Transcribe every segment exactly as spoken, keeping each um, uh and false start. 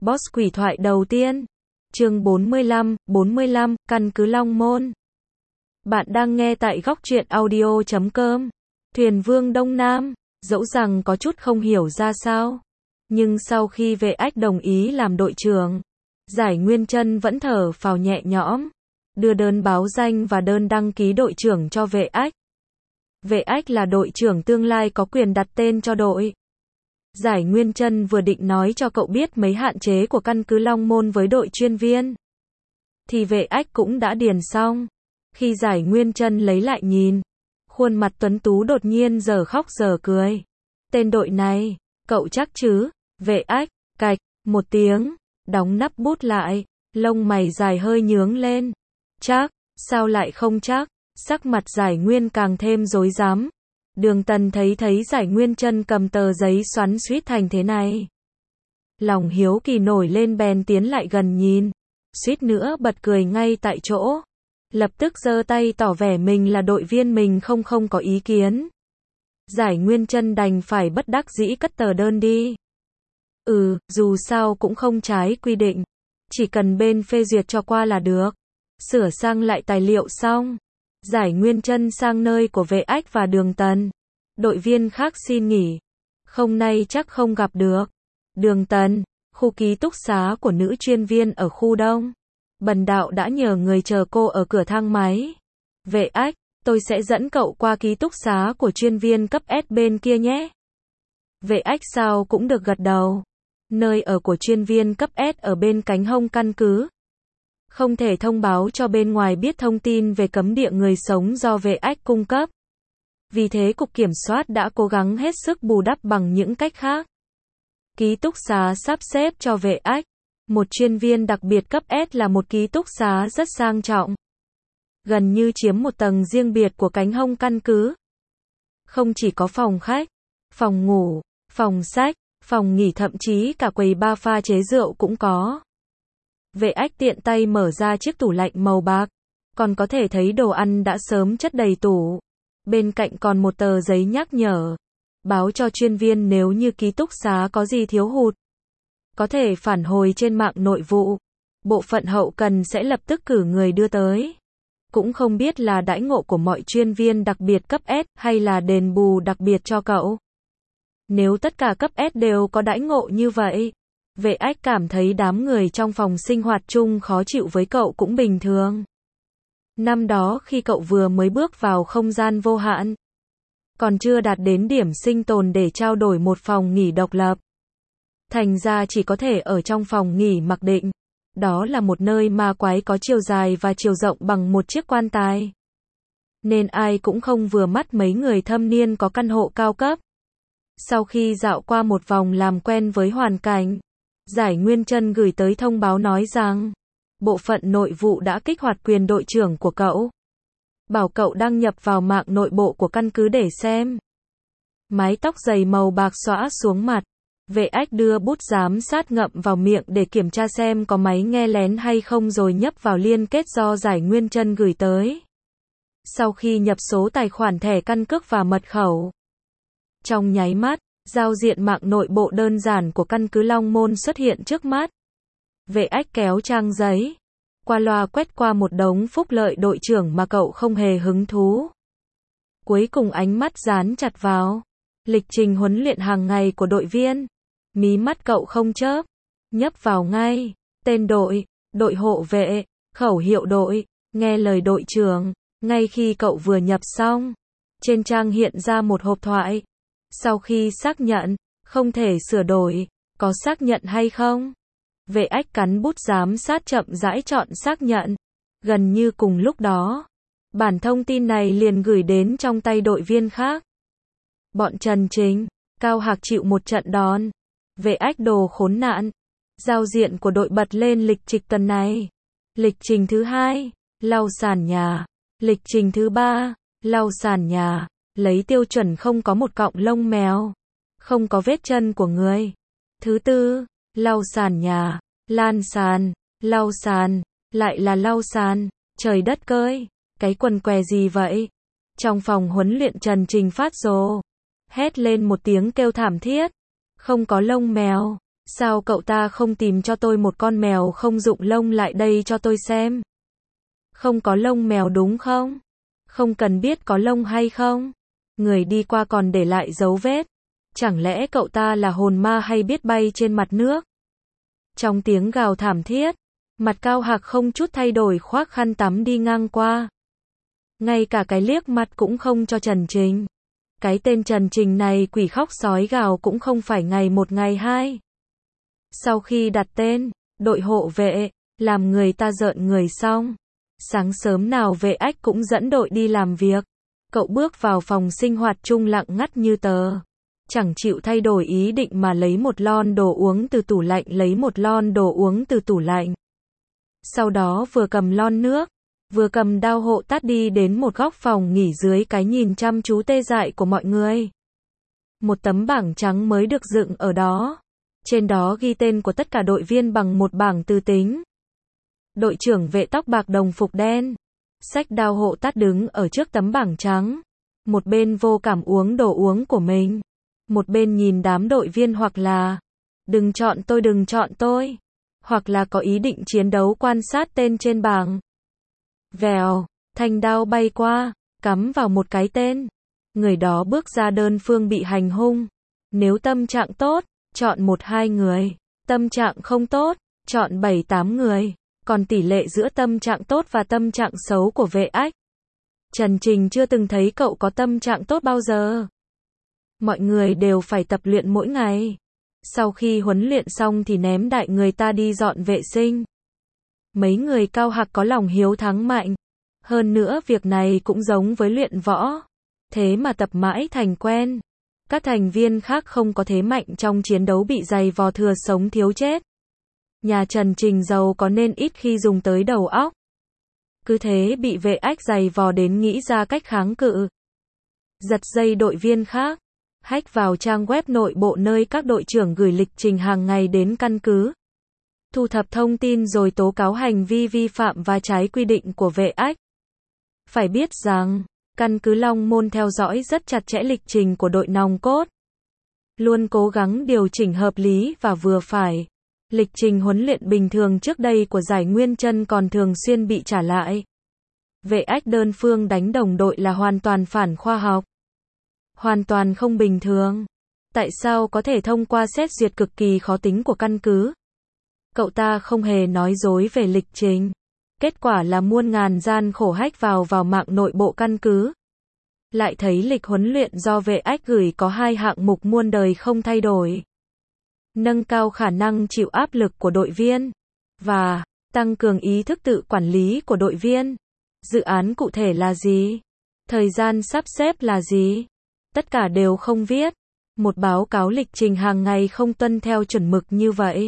Boss quỷ thoại đầu tiên. Chương bốn mươi lăm, bốn mươi lăm, căn cứ Long Môn. Bạn đang nghe tại góc truyện audio chấm com. Thuyền Vương Đông Nam, dẫu rằng có chút không hiểu ra sao, nhưng sau khi Vệ Ách đồng ý làm đội trưởng, Giải Nguyên Chân vẫn thở phào nhẹ nhõm, đưa đơn báo danh và đơn đăng ký đội trưởng cho Vệ Ách. Vệ Ách là đội trưởng tương lai có quyền đặt tên cho đội. Giải Nguyên Chân vừa định nói cho cậu biết mấy hạn chế của căn cứ Long Môn với đội chuyên viên, thì Vệ Ách cũng đã điền xong. Khi Giải Nguyên Chân lấy lại nhìn, khuôn mặt tuấn tú đột nhiên giờ khóc giờ cười. Tên đội này, cậu chắc chứ? Vệ Ách, cạch, một tiếng, đóng nắp bút lại, lông mày dài hơi nhướng lên. Chắc, sao lại không chắc? Sắc mặt Giải Nguyên càng thêm rối rắm. Đường Tần thấy thấy Giải Nguyên Chân cầm tờ giấy xoắn xuýt thành thế này, lòng hiếu kỳ nổi lên bèn tiến lại gần nhìn, suýt nữa bật cười ngay tại chỗ. Lập tức giơ tay tỏ vẻ mình là đội viên mình không không có ý kiến. Giải Nguyên Chân đành phải bất đắc dĩ cất tờ đơn đi. Ừ, dù sao cũng không trái quy định, chỉ cần bên phê duyệt cho qua là được. Sửa sang lại tài liệu xong, Giải Nguyên Chân sang nơi của Vệ Ách và Đường Tần. Đội viên khác xin nghỉ, không nay chắc không gặp được. Đường Tần, khu ký túc xá của nữ chuyên viên ở khu Đông. Bần đạo đã nhờ người chờ cô ở cửa thang máy. Vệ Ách, tôi sẽ dẫn cậu qua ký túc xá của chuyên viên cấp S bên kia nhé. Vệ Ách sao cũng được gật đầu. Nơi ở của chuyên viên cấp S ở bên cánh hông căn cứ. Không thể thông báo cho bên ngoài biết thông tin về cấm địa người sống do Vệ Ách cung cấp. Vì thế Cục Kiểm soát đã cố gắng hết sức bù đắp bằng những cách khác. Ký túc xá sắp xếp cho Vệ Ách, một chuyên viên đặc biệt cấp S, là một ký túc xá rất sang trọng, gần như chiếm một tầng riêng biệt của cánh hông căn cứ. Không chỉ có phòng khách, phòng ngủ, phòng sách, phòng nghỉ, thậm chí cả quầy bar pha chế rượu cũng có. Vệ Ách tiện tay mở ra chiếc tủ lạnh màu bạc, còn có thể thấy đồ ăn đã sớm chất đầy tủ. Bên cạnh còn một tờ giấy nhắc nhở, báo cho chuyên viên nếu như ký túc xá có gì thiếu hụt, có thể phản hồi trên mạng nội vụ. Bộ phận hậu cần sẽ lập tức cử người đưa tới. Cũng không biết là đãi ngộ của mọi chuyên viên đặc biệt cấp S hay là đền bù đặc biệt cho cậu. Nếu tất cả cấp S đều có đãi ngộ như vậy, Vệ Ách cảm thấy đám người trong phòng sinh hoạt chung khó chịu với cậu cũng bình thường. Năm đó khi cậu vừa mới bước vào không gian vô hạn, còn chưa đạt đến điểm sinh tồn để trao đổi một phòng nghỉ độc lập, thành ra chỉ có thể ở trong phòng nghỉ mặc định. Đó là một nơi ma quái có chiều dài và chiều rộng bằng một chiếc quan tài, nên ai cũng không vừa mắt mấy người thâm niên có căn hộ cao cấp. Sau khi dạo qua một vòng làm quen với hoàn cảnh, Giải Nguyên Chân gửi tới thông báo nói rằng bộ phận nội vụ đã kích hoạt quyền đội trưởng của cậu, bảo cậu đăng nhập vào mạng nội bộ của căn cứ để xem. Mái tóc dày màu bạc xõa xuống mặt, Vệ Ách đưa bút giám sát ngậm vào miệng để kiểm tra xem có máy nghe lén hay không rồi nhấp vào liên kết do Giải Nguyên Chân gửi tới. Sau khi nhập số tài khoản, thẻ căn cước và mật khẩu, trong nháy mắt, giao diện mạng nội bộ đơn giản của căn cứ Long Môn xuất hiện trước mắt. Vệ Ách kéo trang giấy, qua loa quét qua một đống phúc lợi đội trưởng mà cậu không hề hứng thú. Cuối cùng ánh mắt dán chặt vào lịch trình huấn luyện hàng ngày của đội viên. Mí mắt cậu không chớp, nhấp vào ngay. Tên đội, đội hộ vệ, khẩu hiệu đội, nghe lời đội trưởng. Ngay khi cậu vừa nhập xong, trên trang hiện ra một hộp thoại. Sau khi xác nhận, không thể sửa đổi, có xác nhận hay không? Vệ Ách cắn bút giám sát chậm rãi chọn xác nhận. Gần như cùng lúc đó, bản thông tin này liền gửi đến trong tay đội viên khác. Bọn Trần Chính, Cao Hạc chịu một trận đòn. Vệ Ách đồ khốn nạn. Giao diện của đội bật lên lịch trình tuần này. Lịch trình thứ hai, lau sàn nhà. Lịch trình thứ ba, lau sàn nhà. Lấy tiêu chuẩn không có một cọng lông mèo, không có vết chân của người. Thứ tư, lau sàn nhà, lan sàn, lau sàn, lại là lau sàn. Trời đất cơi, cái quần què gì vậy? Trong phòng huấn luyện Trần Trình phát rồ, hét lên một tiếng kêu thảm thiết. Không có lông mèo, Sao cậu ta không tìm cho tôi một con mèo không dụng lông lại đây cho tôi xem? Không có lông mèo đúng không? Không cần biết có lông hay không. Người đi qua còn để lại dấu vết. Chẳng lẽ cậu ta là hồn ma hay biết bay trên mặt nước? Trong tiếng gào thảm thiết, mặt Cao Hạc không chút thay đổi khoác khăn tắm đi ngang qua. Ngay cả cái liếc mặt cũng không cho Trần Trình. Cái tên Trần Trình này quỷ khóc sói gào cũng không phải ngày một ngày hai. Sau khi đặt tên, đội hộ vệ, làm người ta rợn người xong. Sáng sớm nào vệ ách cũng dẫn đội đi làm việc. Cậu bước vào phòng sinh hoạt chung lặng ngắt như tờ. Chẳng chịu thay đổi ý định mà lấy một lon đồ uống từ tủ lạnh lấy một lon đồ uống từ tủ lạnh. Sau đó vừa cầm lon nước, vừa cầm đao hộ tát đi đến một góc phòng nghỉ dưới cái nhìn chăm chú tê dại của mọi người. Một tấm bảng trắng mới được dựng ở đó. Trên đó ghi tên của tất cả đội viên bằng một bảng từ tính. Đội trưởng vệ tóc bạc đồng phục đen, xách đao hộ tát đứng ở trước tấm bảng trắng. Một bên vô cảm uống đồ uống của mình. Một bên nhìn đám đội viên hoặc là đừng chọn tôi đừng chọn tôi. Hoặc là có ý định chiến đấu quan sát tên trên bảng. Vèo, thanh đao bay qua, cắm vào một cái tên. Người đó bước ra đơn phương bị hành hung. Nếu tâm trạng tốt, chọn một hai người. Tâm trạng không tốt, chọn bảy tám người. Còn tỷ lệ giữa tâm trạng tốt và tâm trạng xấu của vệ ách. Trần Trình chưa từng thấy cậu có tâm trạng tốt bao giờ. Mọi người đều phải tập luyện mỗi ngày. Sau khi huấn luyện xong thì ném đại người ta đi dọn vệ sinh. Mấy người Cao Hạc có lòng hiếu thắng mạnh. Hơn nữa việc này cũng giống với luyện võ. Thế mà tập mãi thành quen. Các thành viên khác không có thế mạnh trong chiến đấu bị giày vò thừa sống thiếu chết. Nhà Trần Trình giàu có nên ít khi dùng tới đầu óc. Cứ thế bị vệ ách giày vò đến nghĩ ra cách kháng cự. Giật dây đội viên khác. Hack vào trang web nội bộ nơi các đội trưởng gửi lịch trình hàng ngày đến căn cứ. Thu thập thông tin rồi tố cáo hành vi vi phạm và trái quy định của vệ ách. Phải biết rằng, căn cứ Long Môn theo dõi rất chặt chẽ lịch trình của đội nòng cốt. Luôn cố gắng điều chỉnh hợp lý và vừa phải. Lịch trình huấn luyện bình thường trước đây của Giải Nguyên Chân còn thường xuyên bị trả lại. Vệ ách đơn phương đánh đồng đội là hoàn toàn phản khoa học. Hoàn toàn không bình thường. Tại sao có thể thông qua xét duyệt cực kỳ khó tính của căn cứ? Cậu ta không hề nói dối về lịch trình. Kết quả là muôn ngàn gian khổ hack vào vào mạng nội bộ căn cứ. Lại thấy lịch huấn luyện do vệ ách gửi có hai hạng mục muôn đời không thay đổi. Nâng cao khả năng chịu áp lực của đội viên. Và tăng cường ý thức tự quản lý của đội viên. Dự án cụ thể là gì? Thời gian sắp xếp là gì? Tất cả đều không viết. Một báo cáo lịch trình hàng ngày không tuân theo chuẩn mực như vậy.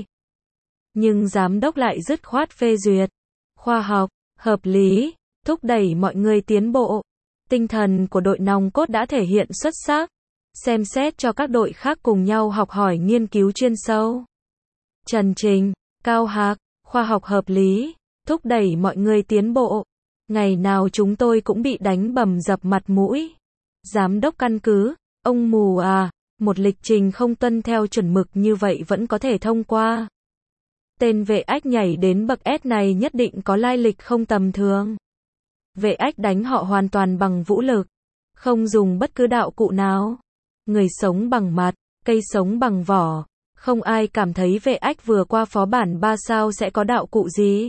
Nhưng giám đốc lại dứt khoát phê duyệt. Khoa học, hợp lý, thúc đẩy mọi người tiến bộ. Tinh thần của đội nòng cốt đã thể hiện xuất sắc. Xem xét cho các đội khác cùng nhau học hỏi nghiên cứu chuyên sâu. Trần Trình, Cao Hạc, khoa học hợp lý, thúc đẩy mọi người tiến bộ. Ngày nào chúng tôi cũng bị đánh bầm dập mặt mũi. Giám đốc căn cứ, ông mù à, một lịch trình không tuân theo chuẩn mực như vậy vẫn có thể thông qua. Tên vệ ách nhảy đến bậc S này nhất định có lai lịch không tầm thường. Vệ ách đánh họ hoàn toàn bằng vũ lực, không dùng bất cứ đạo cụ nào. Người sống bằng mặt, cây sống bằng vỏ. Không ai cảm thấy vệ ách vừa qua phó bản ba sao sẽ có đạo cụ gì.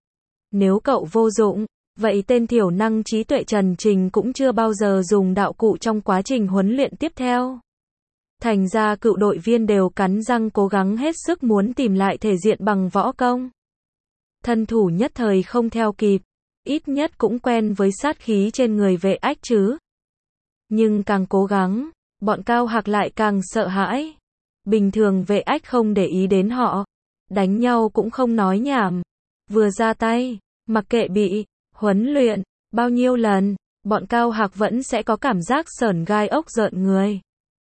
Nếu cậu vô dụng, vậy tên thiểu năng trí tuệ Trần Trình cũng chưa bao giờ dùng đạo cụ trong quá trình huấn luyện tiếp theo. Thành ra cựu đội viên đều cắn răng cố gắng hết sức muốn tìm lại thể diện bằng võ công. Thân thủ nhất thời không theo kịp, ít nhất cũng quen với sát khí trên người vệ ách chứ. Nhưng càng cố gắng, bọn Cao Hạc lại càng sợ hãi. Bình thường vệ ách không để ý đến họ. Đánh nhau cũng không nói nhảm. Vừa ra tay, mặc kệ bị huấn luyện bao nhiêu lần, bọn Cao Hạc vẫn sẽ có cảm giác sởn gai ốc rợn người.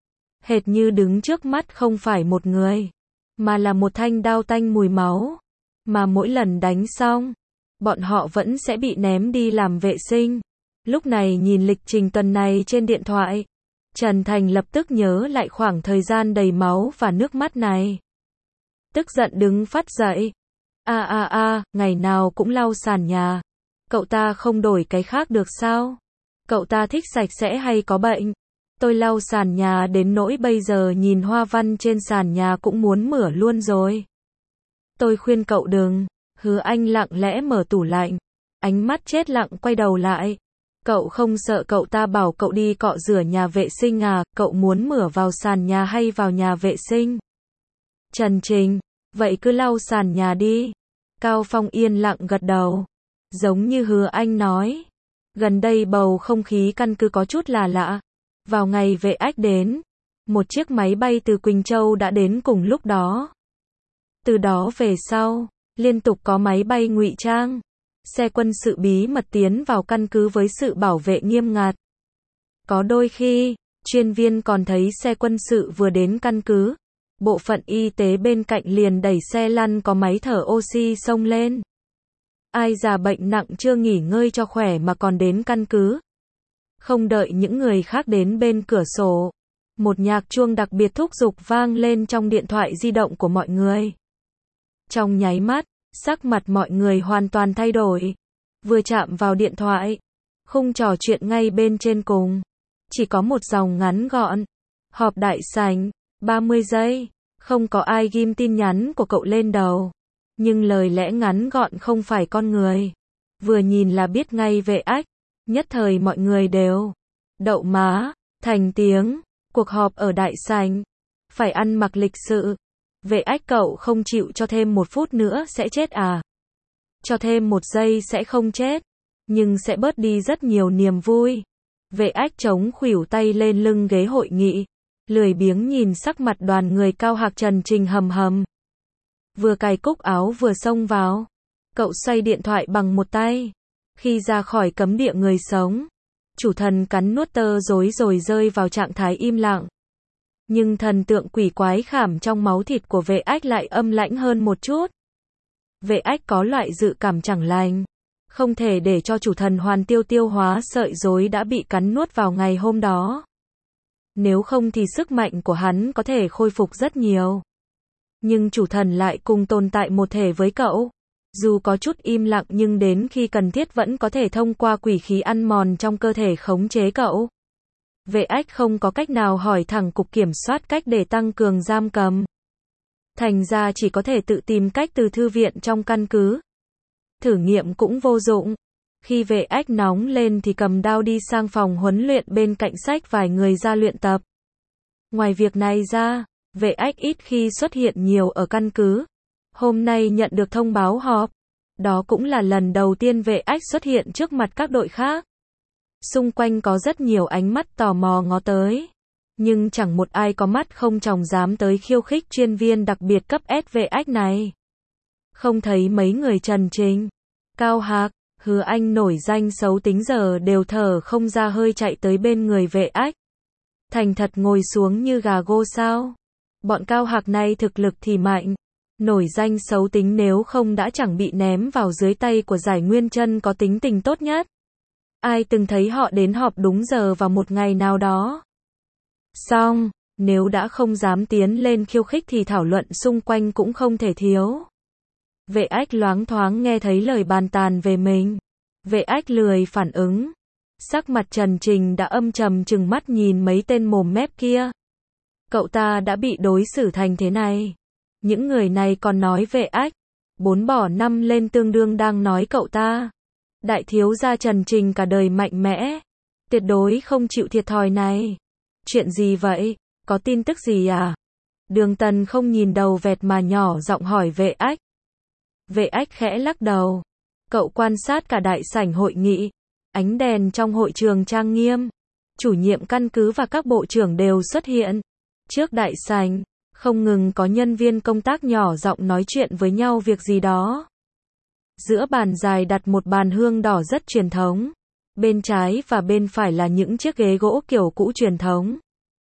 Hệt như đứng trước mắt không phải một người, mà là một thanh đao tanh mùi máu. Mà mỗi lần đánh xong, bọn họ vẫn sẽ bị ném đi làm vệ sinh. Lúc này nhìn lịch trình tuần này trên điện thoại, Trần Thành lập tức nhớ lại khoảng thời gian đầy máu và nước mắt này. tức giận đứng phát dậy. A a a, ngày nào cũng lau sàn nhà. Cậu ta không đổi cái khác được sao? Cậu ta thích sạch sẽ hay có bệnh? Tôi lau sàn nhà đến nỗi bây giờ nhìn hoa văn trên sàn nhà cũng muốn mửa luôn rồi. Tôi khuyên cậu đừng. Hứa Anh lặng lẽ mở tủ lạnh. Ánh mắt chết lặng quay đầu lại. Cậu không sợ cậu ta bảo cậu đi cọ rửa nhà vệ sinh à? Cậu muốn mửa vào sàn nhà hay vào nhà vệ sinh? Trần Trình, vậy cứ lau sàn nhà đi. Cao Phong yên lặng gật đầu. Giống như Hứa Anh nói. Gần đây bầu không khí căn cứ có chút là lạ. Vào ngày Vệ Ách đến, một chiếc máy bay từ Quỳnh Châu đã đến cùng lúc đó. Từ đó về sau, liên tục có máy bay ngụy trang, xe quân sự bí mật tiến vào căn cứ với sự bảo vệ nghiêm ngặt. Có đôi khi, chuyên viên còn thấy xe quân sự vừa đến căn cứ, bộ phận y tế bên cạnh liền đẩy xe lăn có máy thở oxy xông lên. Ai già bệnh nặng chưa nghỉ ngơi cho khỏe mà còn đến căn cứ. Không đợi những người khác đến bên cửa sổ, một nhạc chuông đặc biệt thúc giục vang lên trong điện thoại di động của mọi người. Trong nháy mắt, sắc mặt mọi người hoàn toàn thay đổi. Vừa chạm vào điện thoại, khung trò chuyện ngay bên trên cùng, chỉ có một dòng ngắn gọn. Họp đại sảnh, ba mươi giây, không có ai ghim tin nhắn của cậu lên đầu. Nhưng lời lẽ ngắn gọn không phải con người. Vừa nhìn là biết ngay Vệ Ách. Nhất thời mọi người đều đậu má, thành tiếng. Cuộc họp ở đại sảnh, phải ăn mặc lịch sự. Vệ Ách, cậu không chịu cho thêm một phút nữa sẽ chết à? Cho thêm một giây sẽ không chết, nhưng sẽ bớt đi rất nhiều niềm vui. Vệ Ách chống khuỷu tay lên lưng ghế hội nghị, lười biếng nhìn sắc mặt đoàn người cao hạc Trần Trình hầm hầm. Vừa cài cúc áo vừa xông vào, cậu xoay điện thoại bằng một tay. Khi ra khỏi cấm địa người sống, chủ thần cắn nuốt tơ rối rồi rơi vào trạng thái im lặng. Nhưng thần tượng quỷ quái khảm trong máu thịt của Vệ Ách lại âm lãnh hơn một chút. Vệ Ách có loại dự cảm chẳng lành. Không thể để cho chủ thần hoàn tiêu tiêu hóa sợi rối đã bị cắn nuốt vào ngày hôm đó. Nếu không thì sức mạnh của hắn có thể khôi phục rất nhiều. Nhưng chủ thần lại cùng tồn tại một thể với cậu. Dù có chút im lặng nhưng đến khi cần thiết vẫn có thể thông qua quỷ khí ăn mòn trong cơ thể khống chế cậu. Vệ Ách không có cách nào hỏi thẳng cục kiểm soát cách để tăng cường giam cầm. Thành ra chỉ có thể tự tìm cách từ thư viện trong căn cứ. Thử nghiệm cũng vô dụng. Khi Vệ Ách nóng lên thì cầm đao đi sang phòng huấn luyện bên cạnh sách vài người ra luyện tập. Ngoài việc này ra, Vệ Ách ít khi xuất hiện nhiều ở căn cứ. Hôm nay nhận được thông báo họp. Đó cũng là lần đầu tiên Vệ Ách xuất hiện trước mặt các đội khác. Xung quanh có rất nhiều ánh mắt tò mò ngó tới. Nhưng chẳng một ai có mắt không tròng dám tới khiêu khích chuyên viên đặc biệt cấp S Vệ Ách này. Không thấy mấy người Trần Trình, Cao Hạc, Hứa Anh nổi danh xấu tính giờ đều thở không ra hơi chạy tới bên người Vệ Ách. Thành thật ngồi xuống như gà gô sao. Bọn Cao Hạc này thực lực thì mạnh. Nổi danh xấu tính nếu không đã chẳng bị ném vào dưới tay của Giải Nguyên Chân có tính tình tốt nhất. Ai từng thấy họ đến họp đúng giờ vào một ngày nào đó. Xong, nếu đã không dám tiến lên khiêu khích thì thảo luận xung quanh cũng không thể thiếu. Vệ Ách loáng thoáng nghe thấy lời bàn tàn về mình. Vệ Ách lười phản ứng. Sắc mặt Trần Trình đã âm trầm trừng mắt nhìn mấy tên mồm mép kia. Cậu ta đã bị đối xử thành thế này. Những người này còn nói Vệ Ách. Bốn bỏ năm lên tương đương đang nói cậu ta. Đại thiếu gia Trần Trình cả đời mạnh mẽ. Tuyệt đối không chịu thiệt thòi này. Chuyện gì vậy? Có tin tức gì à? Đường Tần không nhìn đầu vẹt mà nhỏ giọng hỏi Vệ Ách. Vệ Ách khẽ lắc đầu. Cậu quan sát cả đại sảnh hội nghị. Ánh đèn trong hội trường trang nghiêm. Chủ nhiệm căn cứ và các bộ trưởng đều xuất hiện. Trước đại sảnh, không ngừng có nhân viên công tác nhỏ giọng nói chuyện với nhau việc gì đó. Giữa bàn dài đặt một bàn hương đỏ rất truyền thống. Bên trái và bên phải là những chiếc ghế gỗ kiểu cũ truyền thống.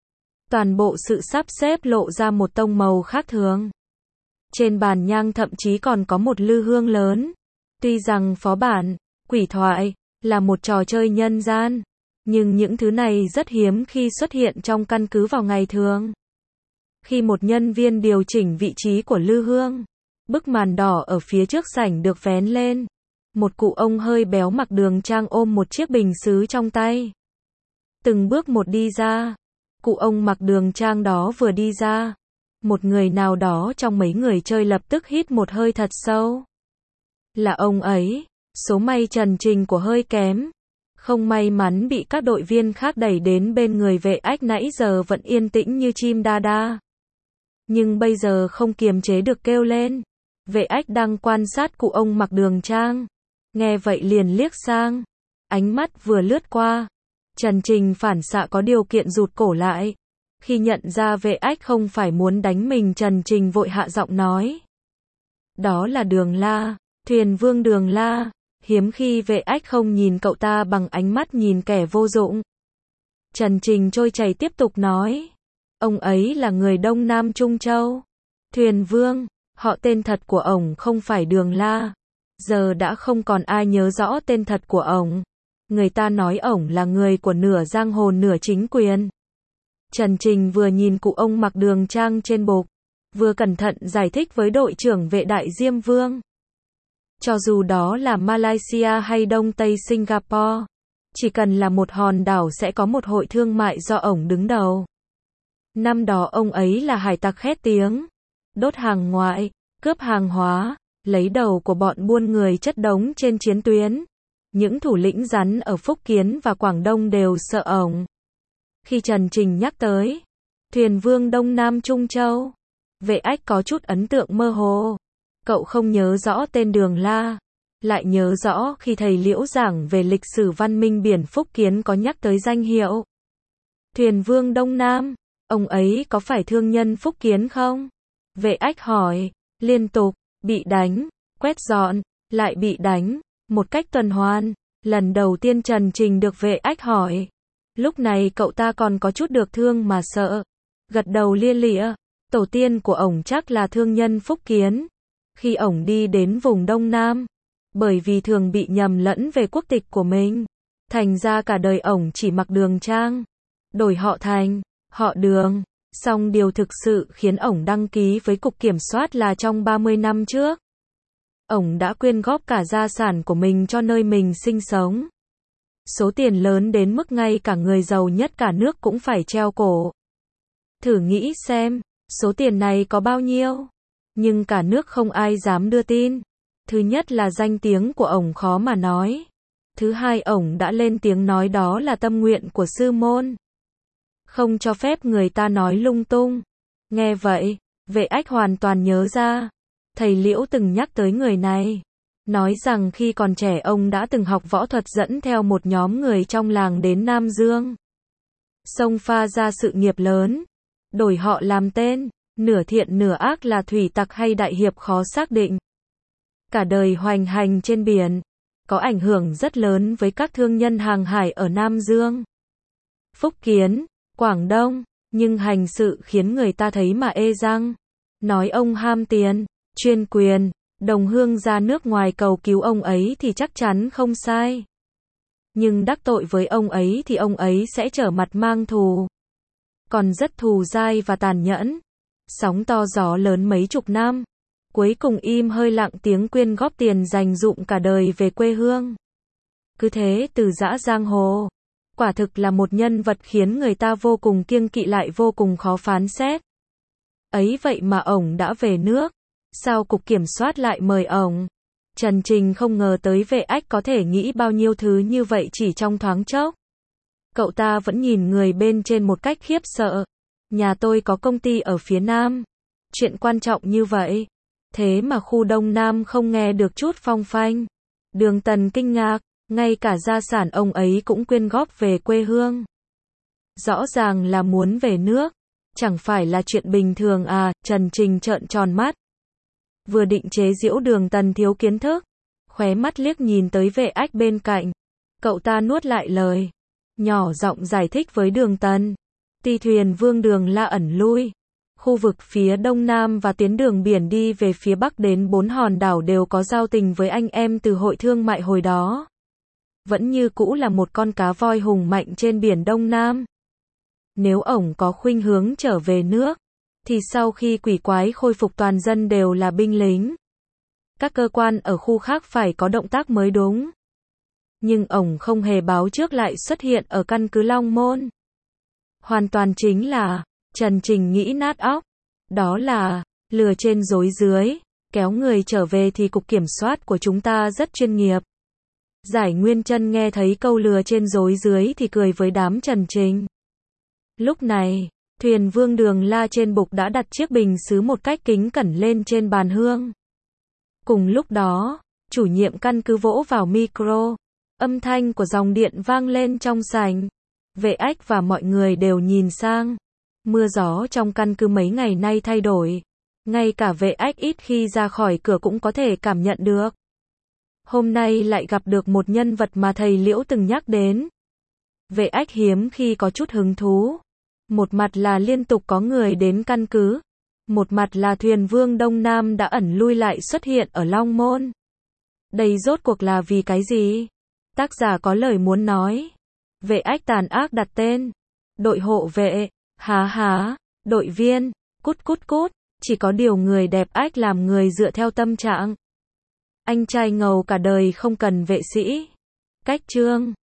Toàn bộ sự sắp xếp lộ ra một tông màu khác thường. Trên bàn nhang thậm chí còn có một lư hương lớn. Tuy rằng phó bản, quỷ thoại, là một trò chơi nhân gian, nhưng những thứ này rất hiếm khi xuất hiện trong căn cứ vào ngày thường. Khi một nhân viên điều chỉnh vị trí của lư hương, bức màn đỏ ở phía trước sảnh được vén lên. Một cụ ông hơi béo mặc đường trang ôm một chiếc bình sứ trong tay. Từng bước một đi ra. Cụ ông mặc đường trang đó vừa đi ra. Một người nào đó trong mấy người chơi lập tức hít một hơi thật sâu. Là ông ấy. Số may Trần Trình của hơi kém. Không may mắn bị các đội viên khác đẩy đến bên người vệ ách nãy giờ vẫn yên tĩnh như chim đa đa. Nhưng bây giờ không kiềm chế được kêu lên. Vệ ách đang quan sát cụ ông mặc đường trang. Nghe vậy liền liếc sang. Ánh mắt vừa lướt qua. Trần Trình phản xạ có điều kiện rụt cổ lại. Khi nhận ra vệ ách không phải muốn đánh mình, Trần Trình vội hạ giọng nói. Đó là Đường La, thuyền vương Đường La. Hiếm khi vệ ách không nhìn cậu ta bằng ánh mắt nhìn kẻ vô dụng. Trần Trình trôi chảy tiếp tục nói. Ông ấy là người Đông Nam Trung Châu. Thuyền vương, họ tên thật của ổng không phải Đường La. Giờ đã không còn ai nhớ rõ tên thật của ổng. Người ta nói ổng là người của nửa giang hồ nửa chính quyền. Trần Trình vừa nhìn cụ ông mặc đường trang trên bục, vừa cẩn thận giải thích với đội trưởng vệ đại Diêm Vương. Cho dù đó là Malaysia hay Đông Tây Singapore, chỉ cần là một hòn đảo sẽ có một hội thương mại do ổng đứng đầu. Năm đó ông ấy là hải tặc khét tiếng, đốt hàng ngoại, cướp hàng hóa, lấy đầu của bọn buôn người chất đống trên chiến tuyến. Những thủ lĩnh rắn ở Phúc Kiến và Quảng Đông đều sợ ổng. Khi Trần Trình nhắc tới thuyền vương Đông Nam Trung Châu, vệ ách có chút ấn tượng mơ hồ. Cậu không nhớ rõ tên Đường La, lại nhớ rõ khi thầy Liễu giảng về lịch sử văn minh biển Phúc Kiến có nhắc tới danh hiệu thuyền vương Đông Nam. Ông ấy có phải thương nhân Phúc Kiến không? Vệ ách hỏi. Liên tục bị đánh, quét dọn, lại bị đánh, một cách tuần hoàn. Lần đầu tiên Trần Trình được vệ ách hỏi. Lúc này cậu ta còn có chút được thương mà sợ. Gật đầu lia lịa. Tổ tiên của ổng chắc là thương nhân Phúc Kiến. Khi ổng đi đến vùng Đông Nam, bởi vì thường bị nhầm lẫn về quốc tịch của mình, thành ra cả đời ổng chỉ mặc đường trang, đổi họ thành họ Đường. Song điều thực sự khiến ổng đăng ký với cục kiểm soát là trong ba mươi năm trước, ổng đã quyên góp cả gia sản của mình cho nơi mình sinh sống. Số tiền lớn đến mức ngay cả người giàu nhất cả nước cũng phải treo cổ. Thử nghĩ xem, số tiền này có bao nhiêu? Nhưng cả nước không ai dám đưa tin. Thứ nhất là danh tiếng của ổng khó mà nói. Thứ hai, ổng đã lên tiếng nói đó là tâm nguyện của sư môn. Không cho phép người ta nói lung tung. Nghe vậy, vệ ách hoàn toàn nhớ ra. Thầy Liễu từng nhắc tới người này. Nói rằng khi còn trẻ ông đã từng học võ thuật dẫn theo một nhóm người trong làng đến Nam Dương. Xông pha ra sự nghiệp lớn. Đổi họ làm tên. Nửa thiện nửa ác là thủy tặc hay đại hiệp khó xác định. Cả đời hoành hành trên biển. Có ảnh hưởng rất lớn với các thương nhân hàng hải ở Nam Dương, Phúc Kiến, Quảng Đông. Nhưng hành sự khiến người ta thấy mà ê răng. Nói ông ham tiền, chuyên quyền, đồng hương ra nước ngoài cầu cứu ông ấy thì chắc chắn không sai. Nhưng đắc tội với ông ấy thì ông ấy sẽ trở mặt mang thù. Còn rất thù dai và tàn nhẫn. Sóng to gió lớn mấy chục năm. Cuối cùng im hơi lặng tiếng quyên góp tiền dành dụm cả đời về quê hương. Cứ thế từ giã giang hồ. Quả thực là một nhân vật khiến người ta vô cùng kiêng kỵ lại vô cùng khó phán xét. Ấy vậy mà ổng đã về nước. Sao cục kiểm soát lại mời ổng? Trần Trình không ngờ tới vệ ách có thể nghĩ bao nhiêu thứ như vậy chỉ trong thoáng chốc. Cậu ta vẫn nhìn người bên trên một cách khiếp sợ. Nhà tôi có công ty ở phía Nam. Chuyện quan trọng như vậy. Thế mà khu Đông Nam không nghe được chút phong phanh. Đường Tần kinh ngạc. Ngay cả gia sản ông ấy cũng quyên góp về quê hương. Rõ ràng là muốn về nước. Chẳng phải là chuyện bình thường à? Trần Trình trợn tròn mắt. Vừa định chế giễu Đường Tần thiếu kiến thức, khóe mắt liếc nhìn tới vệ ách bên cạnh. Cậu ta nuốt lại lời, nhỏ giọng giải thích với Đường Tần. Ti thuyền vương Đường La ẩn lui. Khu vực phía đông nam và tuyến đường biển đi về phía bắc đến bốn hòn đảo đều có giao tình với anh em từ hội thương mại hồi đó. Vẫn như cũ là một con cá voi hùng mạnh trên biển Đông Nam. Nếu ổng có khuynh hướng trở về nước, thì sau khi quỷ quái khôi phục toàn dân đều là binh lính. Các cơ quan ở khu khác phải có động tác mới đúng. Nhưng ổng không hề báo trước lại xuất hiện ở căn cứ Long Môn. Hoàn toàn chính là, Trần Trình nghĩ nát óc. Đó là, lừa trên dối dưới, kéo người trở về thì cục kiểm soát của chúng ta rất chuyên nghiệp. Giải Nguyên Chân nghe thấy câu lừa trên dối dưới thì cười với đám Trần Trình. Lúc này, Thuyền Vương Đường La trên bục đã đặt chiếc bình sứ một cách kính cẩn lên trên bàn hương. Cùng lúc đó, chủ nhiệm căn cứ vỗ vào micro, âm thanh của dòng điện vang lên trong sảnh. Vệ Ách và mọi người đều nhìn sang. Mưa gió trong căn cứ mấy ngày nay thay đổi. Ngay cả Vệ Ách ít khi ra khỏi cửa cũng có thể cảm nhận được. Hôm nay lại gặp được một nhân vật mà thầy Liễu từng nhắc đến. Vệ Ách hiếm khi có chút hứng thú. Một mặt là liên tục có người đến căn cứ. Một mặt là Thuyền Vương Đông Nam đã ẩn lui lại xuất hiện ở Long Môn. Đây rốt cuộc là vì cái gì? Tác giả có lời muốn nói. Vệ Ách tàn ác đặt tên. Đội hộ vệ, há há, đội viên, cút cút cút. Chỉ có điều người đẹp Ách làm người dựa theo tâm trạng. Anh trai ngầu cả đời không cần vệ sĩ. Cách chương